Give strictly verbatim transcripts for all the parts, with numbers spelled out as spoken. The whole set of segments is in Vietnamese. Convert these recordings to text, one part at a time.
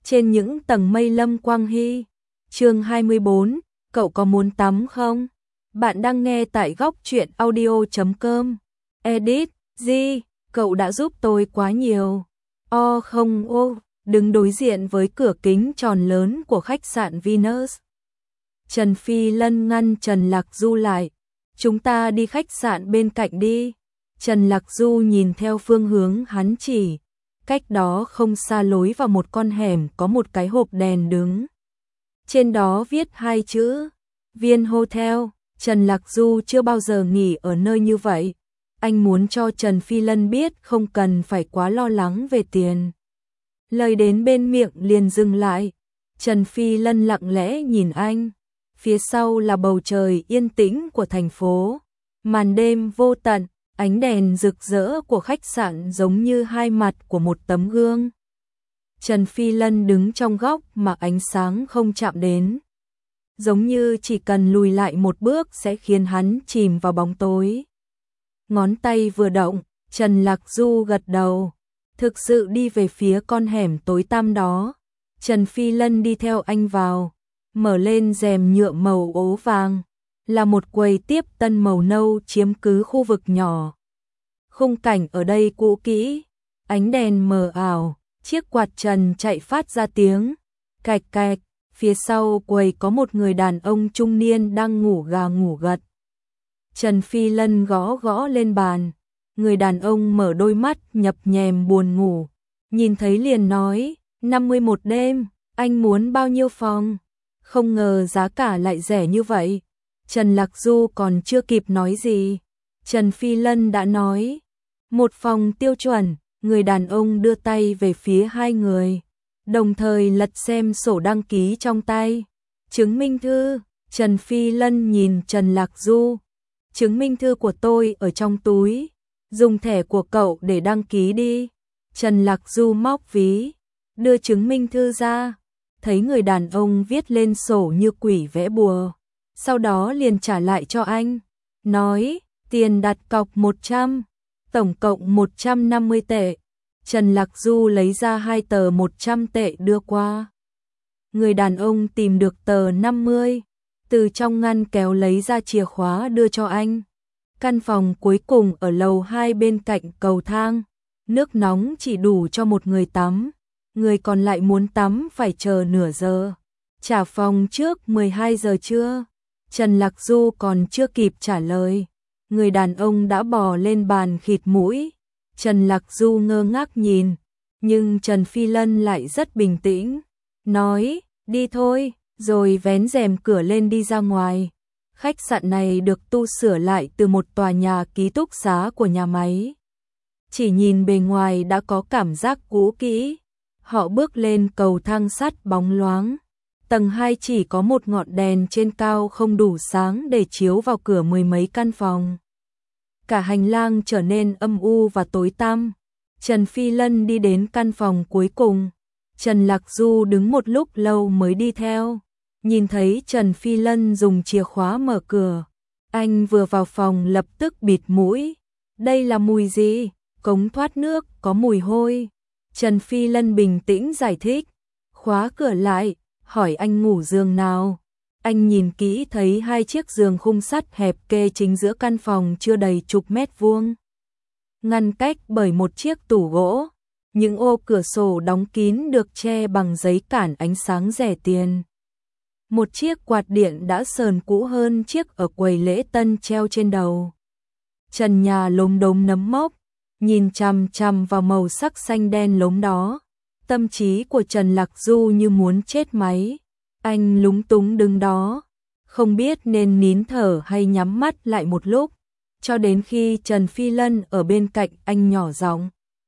trên những tầng mây Lâm Quang Hy. Chương hai mươi bốn, cậu có muốn tắm không? Bạn đang nghe tại góc truyện audio chấm com. Edit, G, cậu đã giúp tôi quá nhiều. O không ô, đứng đối diện với cửa kính tròn lớn của khách sạn Venus. Trần Phi Lân ngăn Trần Lạc Du lại. Chúng ta đi khách sạn bên cạnh đi. Trần Lạc Du nhìn theo phương hướng hắn chỉ. Cách đó không xa lối vào một con hẻm có một cái hộp đèn đứng. Trên đó viết hai chữ Viên Hotel. Trần Lạc Du chưa bao giờ nghỉ ở nơi như vậy. Anh muốn cho Trần Phi Lân biết không cần phải quá lo lắng về tiền. Lời đến bên miệng liền dừng lại. Trần Phi Lân lặng lẽ nhìn anh. Phía sau là bầu trời yên tĩnh của thành phố. Màn đêm vô tận, ánh đèn rực rỡ của khách sạn giống như hai mặt của một tấm gương. Trần Phi Lân đứng trong góc mà ánh sáng không chạm đến. Giống như chỉ cần lùi lại một bước sẽ khiến hắn chìm vào bóng tối. Ngón tay vừa động, Trần Lạc Du gật đầu. Thực sự đi về phía con hẻm tối tăm đó. Trần Phi Lân đi theo anh vào. Mở lên rèm nhựa màu ố vàng. Là một quầy tiếp tân màu nâu chiếm cứ khu vực nhỏ. Khung cảnh ở đây cũ kỹ. Ánh đèn mờ ảo. Chiếc quạt trần chạy phát ra tiếng. Cạch cạch. Phía sau quầy có một người đàn ông trung niên đang ngủ gà ngủ gật. Trần Phi Lân gõ gõ lên bàn. Người đàn ông mở đôi mắt nhập nhèm buồn ngủ. Nhìn thấy liền nói, năm mươi một đêm, anh muốn bao nhiêu phòng? Không ngờ giá cả lại rẻ như vậy. Trần Lạc Du còn chưa kịp nói gì. Trần Phi Lân đã nói, một phòng tiêu chuẩn. Người đàn ông đưa tay về phía hai người. Đồng thời lật xem sổ đăng ký trong tay. Chứng minh thư. Trần Phi Lân nhìn Trần Lạc Du. Chứng minh thư của tôi ở trong túi. Dùng thẻ của cậu để đăng ký đi. Trần Lạc Du móc ví. Đưa chứng minh thư ra. Thấy người đàn ông viết lên sổ như quỷ vẽ bùa. Sau đó liền trả lại cho anh. Nói, tiền đặt cọc một trăm. Tổng cộng một trăm năm mươi tệ. Trần Lạc Du lấy ra hai tờ một trăm tệ đưa qua. Người đàn ông tìm được tờ năm mươi. Từ trong ngăn kéo lấy ra chìa khóa đưa cho anh. Căn phòng cuối cùng ở lầu hai bên cạnh cầu thang. Nước nóng chỉ đủ cho một người tắm. Người còn lại muốn tắm phải chờ nửa giờ. Trả phòng trước mười hai giờ trưa. Trần Lạc Du còn chưa kịp trả lời. Người đàn ông đã bò lên bàn khịt mũi. Trần Lạc Du ngơ ngác nhìn. Nhưng Trần Phi Lân lại rất bình tĩnh. Nói, đi thôi, rồi vén rèm cửa lên đi ra ngoài. Khách sạn này được tu sửa lại từ một tòa nhà ký túc xá của nhà máy. Chỉ nhìn bề ngoài đã có cảm giác cũ kỹ. Họ bước lên cầu thang sắt bóng loáng. Tầng hai chỉ có một ngọn đèn trên cao không đủ sáng để chiếu vào cửa mười mấy căn phòng. Cả hành lang trở nên âm u và tối tăm. Trần Phi Lân đi đến căn phòng cuối cùng. Trần Lạc Du đứng một lúc lâu mới đi theo. Nhìn thấy Trần Phi Lân dùng chìa khóa mở cửa. Anh vừa vào phòng lập tức bịt mũi. Đây là mùi gì? Cống thoát nước có mùi hôi. Trần Phi Lân bình tĩnh giải thích. Khóa cửa lại, hỏi anh ngủ giường nào. Anh nhìn kỹ thấy hai chiếc giường khung sắt hẹp kê chính giữa căn phòng chưa đầy chục mét vuông. Ngăn cách bởi một chiếc tủ gỗ. Những ô cửa sổ đóng kín được che bằng giấy cản ánh sáng rẻ tiền. Một chiếc quạt điện đã sờn cũ hơn chiếc ở quầy lễ tân treo trên đầu. Trần nhà lốm đốm nấm mốc. Nhìn chằm chằm vào màu sắc xanh đen lốm đó. Tâm trí của Trần Lạc Du như muốn chết máy. Anh lúng túng đứng đó. Không biết nên nín thở hay nhắm mắt lại một lúc. Cho đến khi Trần Phi Lân ở bên cạnh anh nhỏ giọng.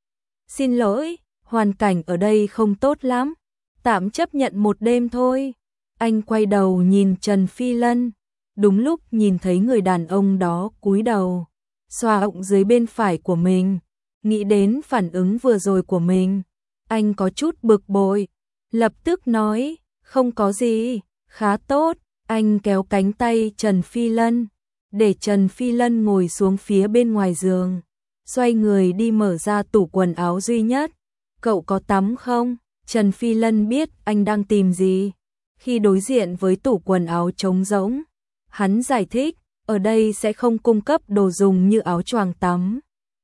Xin lỗi, hoàn cảnh ở đây không tốt lắm. Tạm chấp nhận một đêm thôi. Anh quay đầu nhìn Trần Phi Lân. Đúng lúc nhìn thấy người đàn ông đó cúi đầu. Xoa ọng dưới bên phải của mình. Nghĩ đến phản ứng vừa rồi của mình. Anh có chút bực bội. Lập tức nói, không có gì, khá tốt. Anh kéo cánh tay Trần Phi Lân. Để Trần Phi Lân ngồi xuống phía bên ngoài giường. Xoay người đi mở ra tủ quần áo duy nhất. Cậu có tắm không? Trần Phi Lân biết anh đang tìm gì. Khi đối diện với tủ quần áo trống rỗng, hắn giải thích, ở đây sẽ không cung cấp đồ dùng như áo choàng tắm.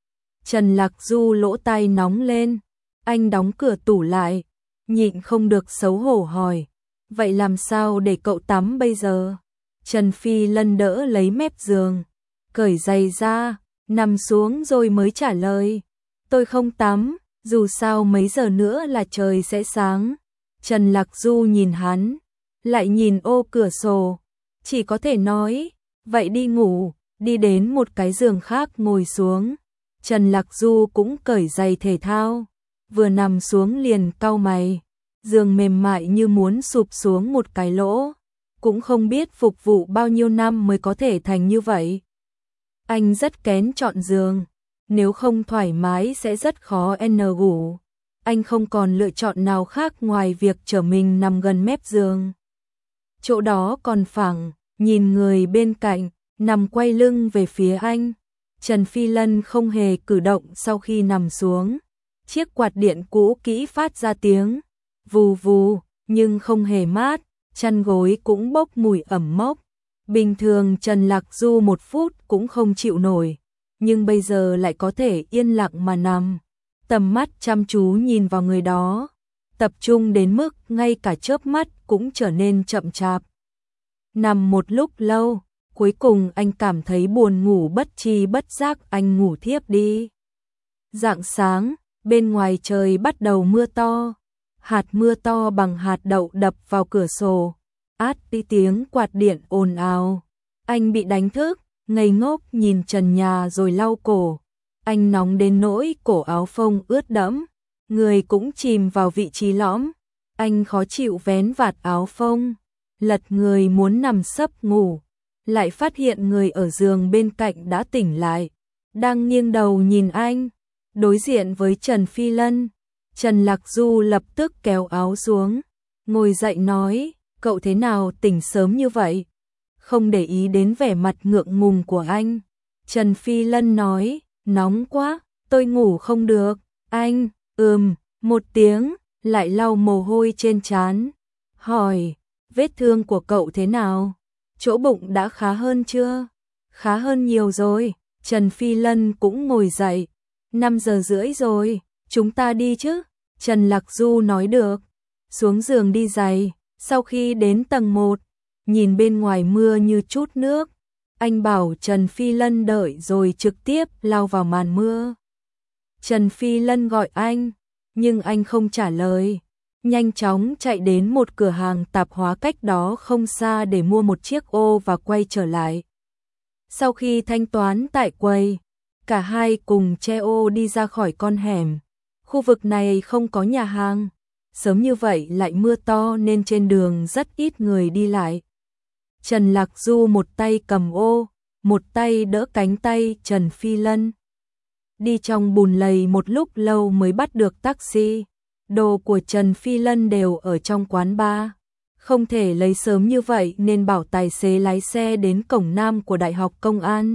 Trần Lạc Du lỗ tai nóng lên, anh đóng cửa tủ lại, nhịn không được xấu hổ hỏi, vậy làm sao để cậu tắm bây giờ? Trần Phi Lân đỡ lấy mép giường, cởi giày ra, nằm xuống rồi mới trả lời, tôi không tắm, dù sao mấy giờ nữa là trời sẽ sáng. Trần Lạc Du nhìn hắn, lại nhìn ô cửa sổ, chỉ có thể nói, vậy đi ngủ, đi đến một cái giường khác ngồi xuống. Trần Lạc Du cũng cởi giày thể thao, vừa nằm xuống liền cau mày, giường mềm mại như muốn sụp xuống một cái lỗ, cũng không biết phục vụ bao nhiêu năm mới có thể thành như vậy. Anh rất kén chọn giường, nếu không thoải mái sẽ rất khó n ngủ. Anh không còn lựa chọn nào khác ngoài việc chở mình nằm gần mép giường. Chỗ đó còn phẳng, nhìn người bên cạnh, nằm quay lưng về phía anh. Trần Phi Lân không hề cử động sau khi nằm xuống. Chiếc quạt điện cũ kỹ phát ra tiếng vù vù, nhưng không hề mát, chăn gối cũng bốc mùi ẩm mốc. Bình thường Trần Lạc Du một phút cũng không chịu nổi, nhưng bây giờ lại có thể yên lặng mà nằm. Tầm mắt chăm chú nhìn vào người đó, tập trung đến mức ngay cả chớp mắt cũng trở nên chậm chạp. Nằm một lúc lâu, cuối cùng anh cảm thấy buồn ngủ, bất tri bất giác anh ngủ thiếp đi. Rạng sáng, bên ngoài trời bắt đầu mưa to, hạt mưa to bằng hạt đậu đập vào cửa sổ, át đi tiếng quạt điện ồn ào. Anh bị đánh thức, ngây ngốc nhìn trần nhà rồi lau cổ. Anh nóng đến nỗi cổ áo phông ướt đẫm, người cũng chìm vào vị trí lõm. Anh khó chịu vén vạt áo phông, lật người muốn nằm sấp ngủ, lại phát hiện người ở giường bên cạnh đã tỉnh lại, đang nghiêng đầu nhìn anh, đối diện với Trần Phi Lân. Trần Lạc Du lập tức kéo áo xuống, ngồi dậy nói, cậu thế nào tỉnh sớm như vậy? Không để ý đến vẻ mặt ngượng ngùng của anh. Trần Phi Lân nói, nóng quá, tôi ngủ không được. Anh, ừm, một tiếng, lại lau mồ hôi trên trán. Hỏi, vết thương của cậu thế nào? Chỗ bụng đã khá hơn chưa? Khá hơn nhiều rồi. Trần Phi Lân cũng ngồi dậy. năm giờ rưỡi rồi, chúng ta đi chứ? Trần Lạc Du nói được. Xuống giường đi giày, sau khi đến tầng một, nhìn bên ngoài mưa như chút nước. Anh bảo Trần Phi Lân đợi rồi trực tiếp lao vào màn mưa. Trần Phi Lân gọi anh, nhưng anh không trả lời. Nhanh chóng chạy đến một cửa hàng tạp hóa cách đó không xa để mua một chiếc ô và quay trở lại. Sau khi thanh toán tại quầy, cả hai cùng che ô đi ra khỏi con hẻm. Khu vực này không có nhà hàng. Sớm như vậy lại mưa to nên trên đường rất ít người đi lại. Trần Lạc Du một tay cầm ô, một tay đỡ cánh tay Trần Phi Lân. Đi trong bùn lầy một lúc lâu mới bắt được taxi. Đồ của Trần Phi Lân đều ở trong quán bar. Không thể lấy sớm như vậy nên bảo tài xế lái xe đến cổng nam của Đại học Công an.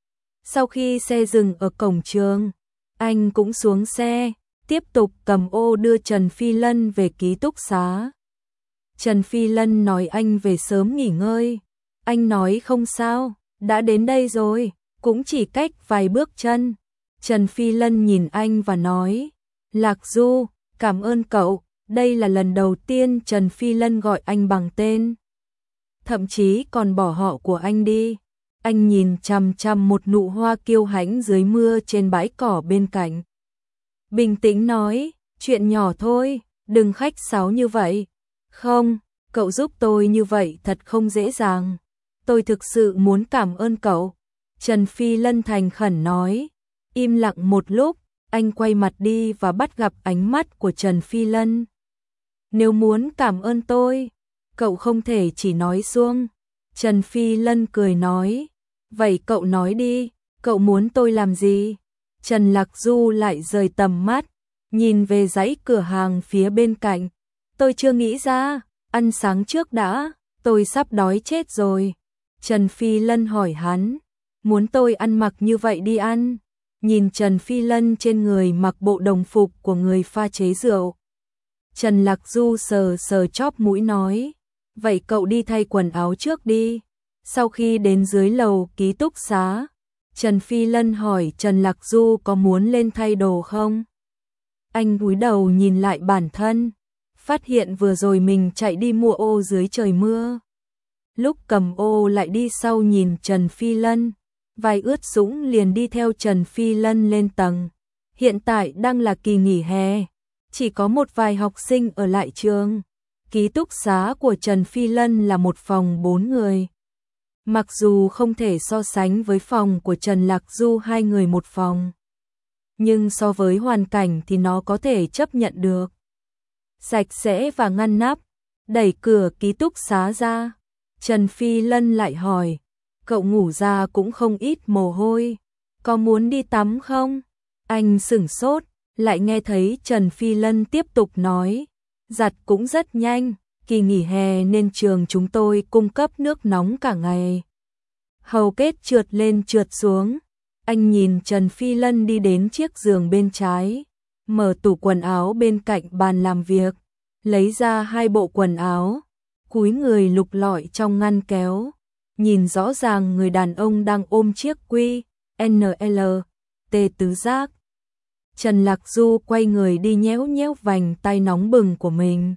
Sau khi xe dừng ở cổng trường, anh cũng xuống xe, tiếp tục cầm ô đưa Trần Phi Lân về ký túc xá. Trần Phi Lân nói anh về sớm nghỉ ngơi. Anh nói không sao, đã đến đây rồi, cũng chỉ cách vài bước chân. Trần Phi Lân nhìn anh và nói, Lạc Du, cảm ơn cậu. Đây là lần đầu tiên Trần Phi Lân gọi anh bằng tên, thậm chí còn bỏ họ của anh đi. Anh nhìn chằm chằm một nụ hoa kiêu hãnh dưới mưa trên bãi cỏ bên cạnh. Bình tĩnh nói, chuyện nhỏ thôi, đừng khách sáo như vậy. Không, cậu giúp tôi như vậy thật không dễ dàng. Tôi thực sự muốn cảm ơn cậu. Trần Phi Lân thành khẩn nói. Im lặng một lúc, anh quay mặt đi và bắt gặp ánh mắt của Trần Phi Lân. Nếu muốn cảm ơn tôi, cậu không thể chỉ nói suông. Trần Phi Lân cười nói. Vậy cậu nói đi, cậu muốn tôi làm gì? Trần Lạc Du lại rời tầm mắt, nhìn về dãy cửa hàng phía bên cạnh. Tôi chưa nghĩ ra, ăn sáng trước đã, tôi sắp đói chết rồi. Trần Phi Lân hỏi hắn, muốn tôi ăn mặc như vậy đi ăn? Nhìn Trần Phi Lân trên người mặc bộ đồng phục của người pha chế rượu. Trần Lạc Du sờ sờ chóp mũi nói, vậy cậu đi thay quần áo trước đi. Sau khi đến dưới lầu ký túc xá, Trần Phi Lân hỏi Trần Lạc Du có muốn lên thay đồ không? Anh cúi đầu nhìn lại bản thân, phát hiện vừa rồi mình chạy đi mua ô dưới trời mưa. Lúc cầm ô lại đi sau nhìn Trần Phi Lân, vai ướt sũng liền đi theo Trần Phi Lân lên tầng. Hiện tại đang là kỳ nghỉ hè, chỉ có một vài học sinh ở lại trường. Ký túc xá của Trần Phi Lân là một phòng bốn người. Mặc dù không thể so sánh với phòng của Trần Lạc Du hai người một phòng, nhưng so với hoàn cảnh thì nó có thể chấp nhận được. Sạch sẽ và ngăn nắp, đẩy cửa ký túc xá ra, Trần Phi Lân lại hỏi, cậu ngủ ra cũng không ít mồ hôi, có muốn đi tắm không? Anh sửng sốt, lại nghe thấy Trần Phi Lân tiếp tục nói, giặt cũng rất nhanh, kỳ nghỉ hè nên trường chúng tôi cung cấp nước nóng cả ngày. Hầu kết trượt lên trượt xuống, anh nhìn Trần Phi Lân đi đến chiếc giường bên trái, mở tủ quần áo bên cạnh bàn làm việc, lấy ra hai bộ quần áo, cúi người lục lọi trong ngăn kéo, nhìn rõ ràng người đàn ông đang ôm chiếc quy en lờ tê tứ giác. Trần Lạc Du quay người đi nhéo nhéo vành tay nóng bừng của mình.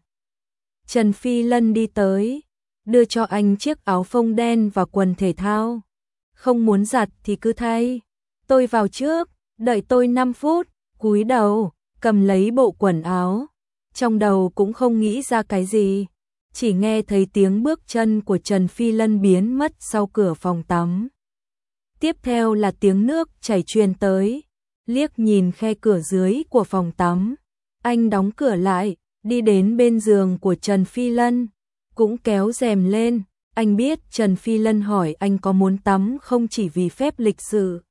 Trần Phi Lân đi tới, đưa cho anh chiếc áo phông đen và quần thể thao. Không muốn giặt thì cứ thay. Tôi vào trước, đợi tôi năm phút, cúi đầu, cầm lấy bộ quần áo. Trong đầu cũng không nghĩ ra cái gì, chỉ nghe thấy tiếng bước chân của Trần Phi Lân biến mất sau cửa phòng tắm. Tiếp theo là tiếng nước chảy truyền tới, liếc nhìn khe cửa dưới của phòng tắm. Anh đóng cửa lại, đi đến bên giường của Trần Phi Lân, cũng kéo rèm lên. Anh biết Trần Phi Lân hỏi anh có muốn tắm không chỉ vì phép lịch sự.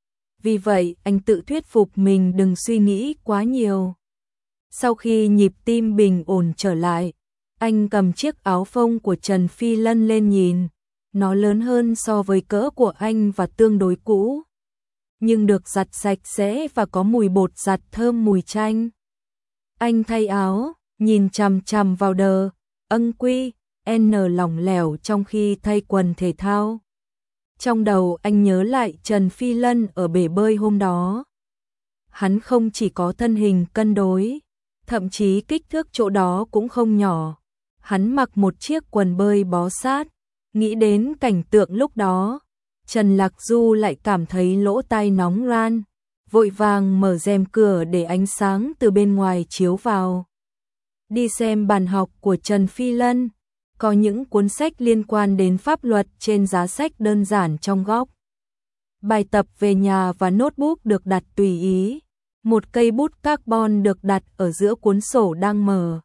Vì vậy, anh tự thuyết phục mình đừng suy nghĩ quá nhiều. Sau khi nhịp tim bình ổn trở lại, anh cầm chiếc áo phông của Trần Phi Lân lên nhìn. Nó lớn hơn so với cỡ của anh và tương đối cũ, nhưng được giặt sạch sẽ và có mùi bột giặt thơm mùi chanh. Anh thay áo, nhìn chằm chằm vào đờ ân quy N lỏng lẻo trong khi thay quần thể thao. Trong đầu anh nhớ lại Trần Phi Lân ở bể bơi hôm đó. Hắn không chỉ có thân hình cân đối, thậm chí kích thước chỗ đó cũng không nhỏ. Hắn mặc một chiếc quần bơi bó sát. Nghĩ đến cảnh tượng lúc đó, Trần Lạc Du lại cảm thấy lỗ tai nóng ran, vội vàng mở rèm cửa để ánh sáng từ bên ngoài chiếu vào. Đi xem bàn học của Trần Phi Lân, có những cuốn sách liên quan đến pháp luật trên giá sách đơn giản trong góc. Bài tập về nhà và notebook được đặt tùy ý, một cây bút carbon được đặt ở giữa cuốn sổ đang mở.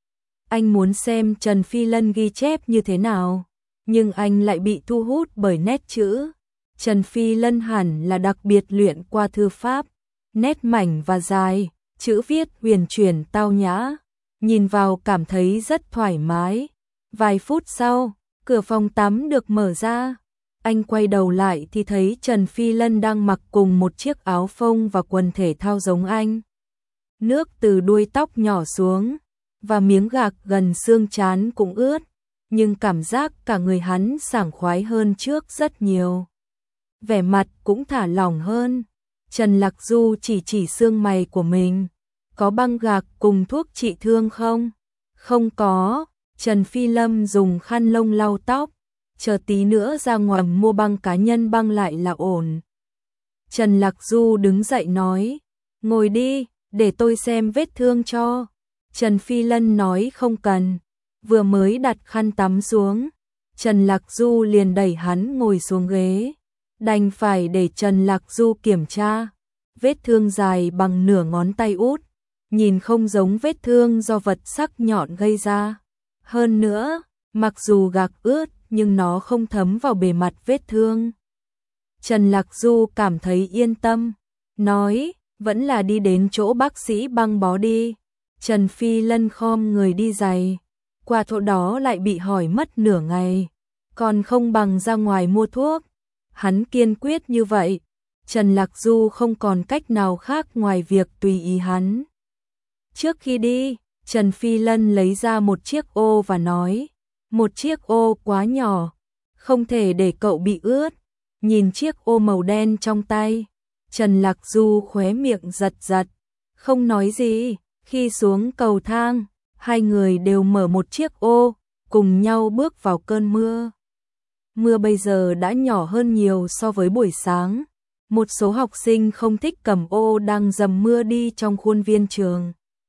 Anh muốn xem Trần Phi Lân ghi chép như thế nào, nhưng anh lại bị thu hút bởi nét chữ. Trần Phi Lân hẳn là đặc biệt luyện qua thư pháp, nét mảnh và dài, chữ viết huyền chuyển tao nhã, nhìn vào cảm thấy rất thoải mái. Vài phút sau, cửa phòng tắm được mở ra. Anh quay đầu lại thì thấy Trần Phi Lân đang mặc cùng một chiếc áo phông và quần thể thao giống anh. Nước từ đuôi tóc nhỏ xuống, và miếng gạc gần xương trán cũng ướt, nhưng cảm giác cả người hắn sảng khoái hơn trước rất nhiều. Vẻ mặt cũng thả lỏng hơn. Trần Lạc Du chỉ chỉ xương mày của mình. Có băng gạc cùng thuốc trị thương không? Không có. Trần Phi Lâm dùng khăn lông lau tóc. Chờ tí nữa ra ngoài mua băng cá nhân băng lại là ổn. Trần Lạc Du đứng dậy nói, ngồi đi, để tôi xem vết thương cho. Trần Phi Lân nói không cần. Vừa mới đặt khăn tắm xuống, Trần Lạc Du liền đẩy hắn ngồi xuống ghế. Đành phải để Trần Lạc Du kiểm tra. Vết thương dài bằng nửa ngón tay út, nhìn không giống vết thương do vật sắc nhọn gây ra. Hơn nữa, mặc dù gạc ướt nhưng nó không thấm vào bề mặt vết thương. Trần Lạc Du cảm thấy yên tâm, nói, vẫn là đi đến chỗ bác sĩ băng bó đi. Trần Phi Lân khom người đi giày, qua chỗ đó lại bị hỏi mất nửa ngày, còn không bằng ra ngoài mua thuốc. Hắn kiên quyết như vậy, Trần Lạc Du không còn cách nào khác ngoài việc tùy ý hắn. Trước khi đi, Trần Phi Lân lấy ra một chiếc ô và nói, một chiếc ô quá nhỏ, không thể để cậu bị ướt. Nhìn chiếc ô màu đen trong tay, Trần Lạc Du khóe miệng giật giật, không nói gì. Khi xuống cầu thang, hai người đều mở một chiếc ô, cùng nhau bước vào cơn mưa. Mưa bây giờ đã nhỏ hơn nhiều so với buổi sáng. Một số học sinh không thích cầm ô đang dầm mưa đi trong khuôn viên trường.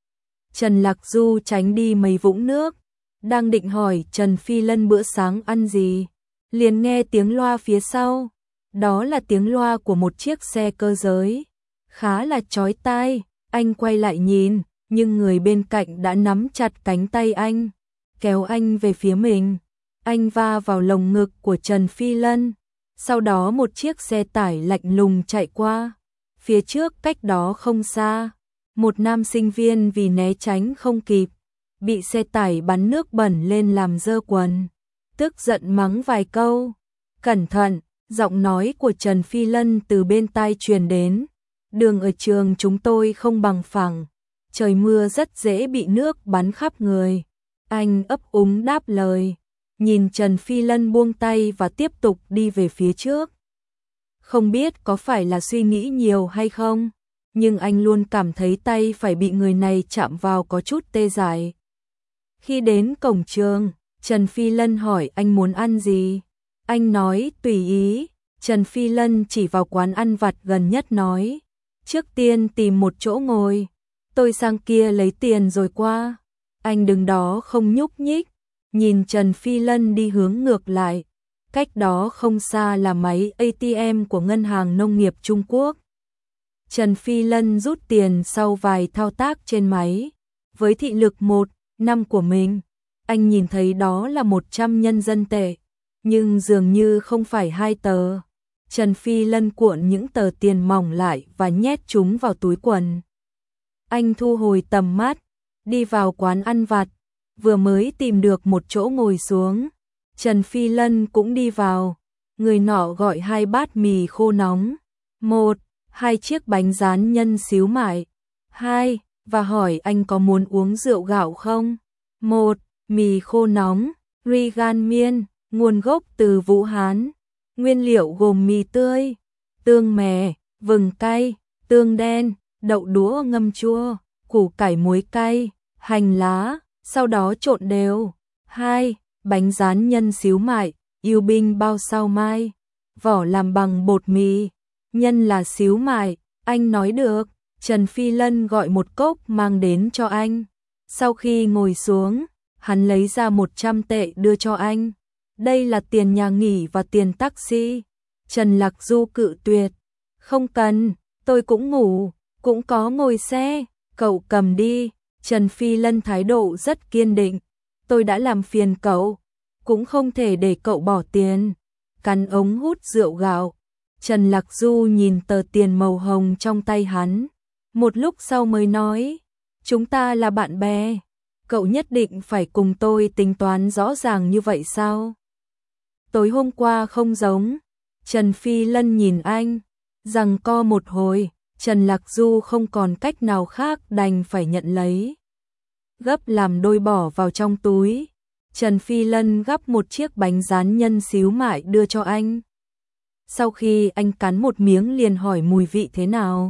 Trần Lạc Du tránh đi mấy vũng nước, đang định hỏi Trần Phi Lân bữa sáng ăn gì, liền nghe tiếng loa phía sau. Đó là tiếng loa của một chiếc xe cơ giới, khá là chói tai. Anh quay lại nhìn, nhưng người bên cạnh đã nắm chặt cánh tay anh, kéo anh về phía mình. Anh va vào lồng ngực của Trần Phi Lân. Sau đó một chiếc xe tải lạnh lùng chạy qua. Phía trước cách đó không xa, một nam sinh viên vì né tránh không kịp, bị xe tải bắn nước bẩn lên làm dơ quần, tức giận mắng vài câu. Cẩn thận, giọng nói của Trần Phi Lân từ bên tai truyền đến. Đường ở trường chúng tôi không bằng phẳng, trời mưa rất dễ bị nước bắn khắp người. Anh ấp úng đáp lời, nhìn Trần Phi Lân buông tay và tiếp tục đi về phía trước. Không biết có phải là suy nghĩ nhiều hay không, nhưng anh luôn cảm thấy tay phải bị người này chạm vào có chút tê dại. Khi đến cổng trường, Trần Phi Lân hỏi anh muốn ăn gì. Anh nói tùy ý. Trần Phi Lân chỉ vào quán ăn vặt gần nhất nói, trước tiên tìm một chỗ ngồi, tôi sang kia lấy tiền rồi qua. Anh đứng đó không nhúc nhích, nhìn Trần Phi Lân đi hướng ngược lại. Cách đó không xa là máy a tê em của Ngân hàng Nông nghiệp Trung Quốc. Trần Phi Lân rút tiền sau vài thao tác trên máy. Với thị lực một năm của mình, anh nhìn thấy đó là một trăm nhân dân tệ, nhưng dường như không phải hai tờ. Trần Phi Lân cuộn những tờ tiền mỏng lại và nhét chúng vào túi quần. Anh thu hồi tầm mắt, đi vào quán ăn vặt, vừa mới tìm được một chỗ ngồi xuống. Trần Phi Lân cũng đi vào, người nọ gọi hai bát mì khô nóng, một, hai chiếc bánh rán nhân xíu mại, hai, và hỏi anh có muốn uống rượu gạo không? Một, mì khô nóng, ri gan miên, nguồn gốc từ Vũ Hán. Nguyên liệu gồm mì tươi, tương mè, vừng cay, tương đen, đậu đũa ngâm chua, củ cải muối cay, hành lá, sau đó trộn đều. Hai, bánh rán nhân xíu mại, yêu binh bao sao mai, vỏ làm bằng bột mì, nhân là xíu mại. Anh nói được. Trần Phi Lân gọi một cốc mang đến cho anh. Sau khi ngồi xuống, hắn lấy ra một trăm tệ đưa cho anh. Đây là tiền nhà nghỉ và tiền taxi. Trần Lạc Du cự tuyệt. Không cần, tôi cũng ngủ, cũng có ngồi xe, cậu cầm đi. Trần Phi Lân thái độ rất kiên định. Tôi đã làm phiền cậu, cũng không thể để cậu bỏ tiền. Cắn ống hút rượu gạo. Trần Lạc Du nhìn tờ tiền màu hồng trong tay hắn. Một lúc sau mới nói, chúng ta là bạn bè, cậu nhất định phải cùng tôi tính toán rõ ràng như vậy sao? Tối hôm qua không giống. Trần Phi Lân nhìn anh, giằng co một hồi. Trần Lạc Du không còn cách nào khác đành phải nhận lấy. Gấp làm đôi bỏ vào trong túi. Trần Phi Lân gắp một chiếc bánh rán nhân xíu mại đưa cho anh. Sau khi anh cắn một miếng liền hỏi mùi vị thế nào.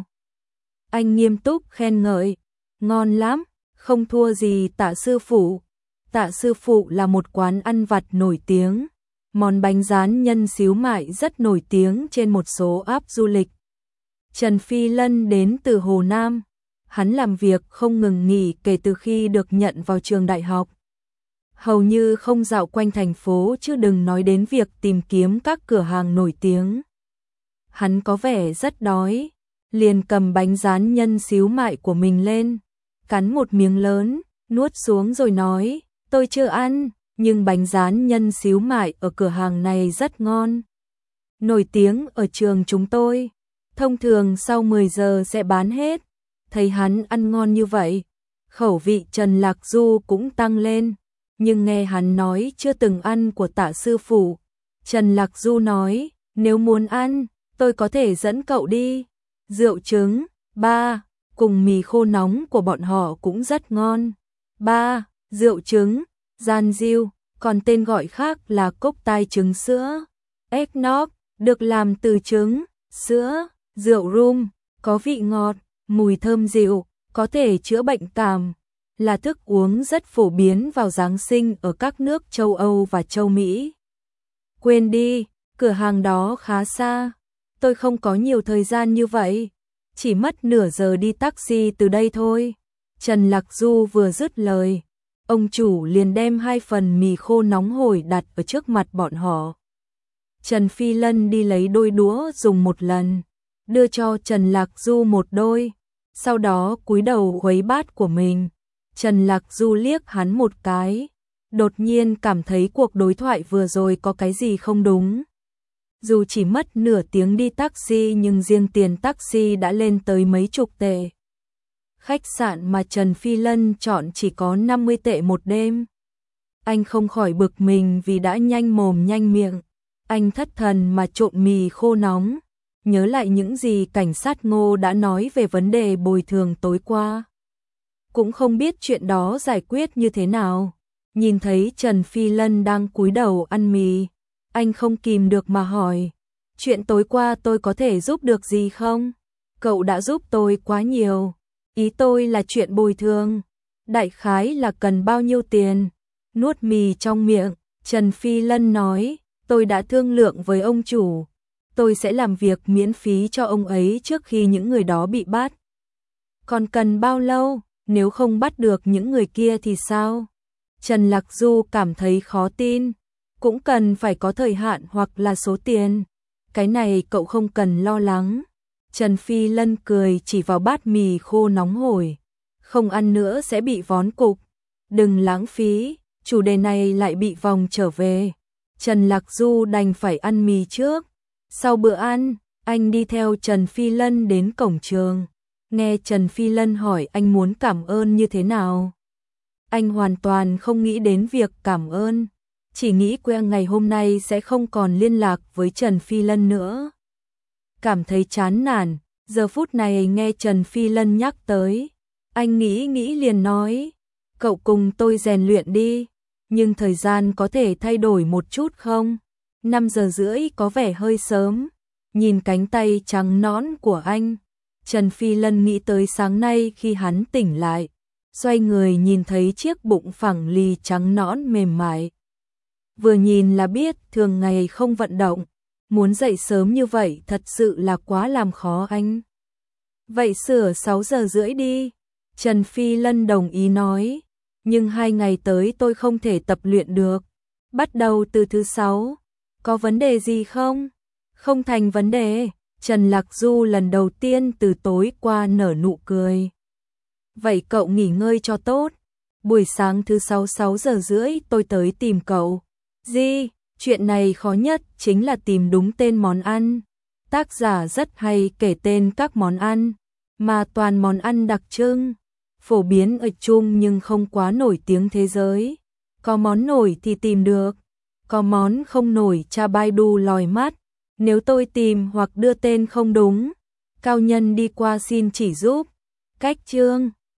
Anh nghiêm túc khen ngợi, ngon lắm, không thua gì Tạ Sư Phụ. Tạ Sư Phụ là một quán ăn vặt nổi tiếng. Món bánh rán nhân xíu mại rất nổi tiếng trên một số app du lịch. Trần Phi Lân đến từ Hồ Nam. Hắn làm việc không ngừng nghỉ kể từ khi được nhận vào trường đại học. Hầu như không dạo quanh thành phố chứ đừng nói đến việc tìm kiếm các cửa hàng nổi tiếng. Hắn có vẻ rất đói, liền cầm bánh rán nhân xíu mại của mình lên, cắn một miếng lớn, nuốt xuống rồi nói, tôi chưa ăn, nhưng bánh rán nhân xíu mại ở cửa hàng này rất ngon. Nổi tiếng ở trường chúng tôi, thông thường sau mười giờ sẽ bán hết. Thấy hắn ăn ngon như vậy, khẩu vị Trần Lạc Du cũng tăng lên, nhưng nghe hắn nói chưa từng ăn của Tạ Sư Phụ. Trần Lạc Du nói, nếu muốn ăn, tôi có thể dẫn cậu đi. Rượu trứng, ba, cùng mì khô nóng của bọn họ cũng rất ngon. ba. Rượu trứng, gian diêu, còn tên gọi khác là cốc tai trứng sữa. Eggnog, được làm từ trứng, sữa, rượu rum, có vị ngọt, mùi thơm dịu, có thể chữa bệnh cảm, là thức uống rất phổ biến vào Giáng sinh ở các nước châu Âu và châu Mỹ. Quên đi, cửa hàng đó khá xa, tôi không có nhiều thời gian như vậy, chỉ mất nửa giờ đi taxi từ đây thôi. Trần Lạc Du vừa dứt lời, ông chủ liền đem hai phần mì khô nóng hổi đặt ở trước mặt bọn họ. Trần Phi Lân đi lấy đôi đũa dùng một lần, đưa cho Trần Lạc Du một đôi, sau đó cúi đầu khuấy bát của mình. Trần Lạc Du liếc hắn một cái, đột nhiên cảm thấy cuộc đối thoại vừa rồi có cái gì không đúng. Dù chỉ mất nửa tiếng đi taxi nhưng riêng tiền taxi đã lên tới mấy chục tệ. Khách sạn mà Trần Phi Lân chọn chỉ có năm mươi tệ một đêm. Anh không khỏi bực mình vì đã nhanh mồm nhanh miệng. Anh thất thần mà trộn mì khô nóng, nhớ lại những gì cảnh sát Ngô đã nói về vấn đề bồi thường tối qua. Cũng không biết chuyện đó giải quyết như thế nào. Nhìn thấy Trần Phi Lân đang cúi đầu ăn mì, anh không kìm được mà hỏi, chuyện tối qua tôi có thể giúp được gì không? Cậu đã giúp tôi quá nhiều. Ý tôi là chuyện bồi thường. Đại khái là cần bao nhiêu tiền? Nuốt mì trong miệng, Trần Phi Lân nói, tôi đã thương lượng với ông chủ. Tôi sẽ làm việc miễn phí cho ông ấy trước khi những người đó bị bắt. Còn cần bao lâu? Nếu không bắt được những người kia thì sao? Trần Lạc Du cảm thấy khó tin. Cũng cần phải có thời hạn hoặc là số tiền. Cái này cậu không cần lo lắng. Trần Phi Lân cười chỉ vào bát mì khô nóng hổi. Không ăn nữa sẽ bị vón cục. Đừng lãng phí, chủ đề này lại bị vòng trở về. Trần Lạc Du đành phải ăn mì trước. Sau bữa ăn, anh đi theo Trần Phi Lân đến cổng trường. Nghe Trần Phi Lân hỏi anh muốn cảm ơn như thế nào. Anh hoàn toàn không nghĩ đến việc cảm ơn. Chỉ nghĩ quen ngày hôm nay sẽ không còn liên lạc với Trần Phi Lân nữa. Cảm thấy chán nản, giờ phút này nghe Trần Phi Lân nhắc tới. Anh nghĩ nghĩ liền nói, cậu cùng tôi rèn luyện đi, nhưng thời gian có thể thay đổi một chút không? năm giờ rưỡi có vẻ hơi sớm. Nhìn cánh tay trắng nõn của anh, Trần Phi Lân nghĩ tới sáng nay khi hắn tỉnh lại, xoay người nhìn thấy chiếc bụng phẳng lì trắng nõn mềm mại. Vừa nhìn là biết thường ngày không vận động, muốn dậy sớm như vậy thật sự là quá làm khó anh. Vậy sửa sáu giờ rưỡi đi, Trần Phi Lân đồng ý nói, nhưng hai ngày tới tôi không thể tập luyện được, bắt đầu từ thứ sáu, có vấn đề gì không? Không thành vấn đề, Trần Lạc Du lần đầu tiên từ tối qua nở nụ cười. Vậy cậu nghỉ ngơi cho tốt, buổi sáng thứ sáu sáu giờ rưỡi tôi tới tìm cậu. Gì? Chuyện này khó nhất chính là tìm đúng tên món ăn. Tác giả rất hay kể tên các món ăn, mà toàn món ăn đặc trưng, phổ biến ở Trung nhưng không quá nổi tiếng thế giới. Có món nổi thì tìm được, có món không nổi tra Baidu lòi mắt. Nếu tôi tìm hoặc đưa tên không đúng, cao nhân đi qua xin chỉ giúp. Cách chương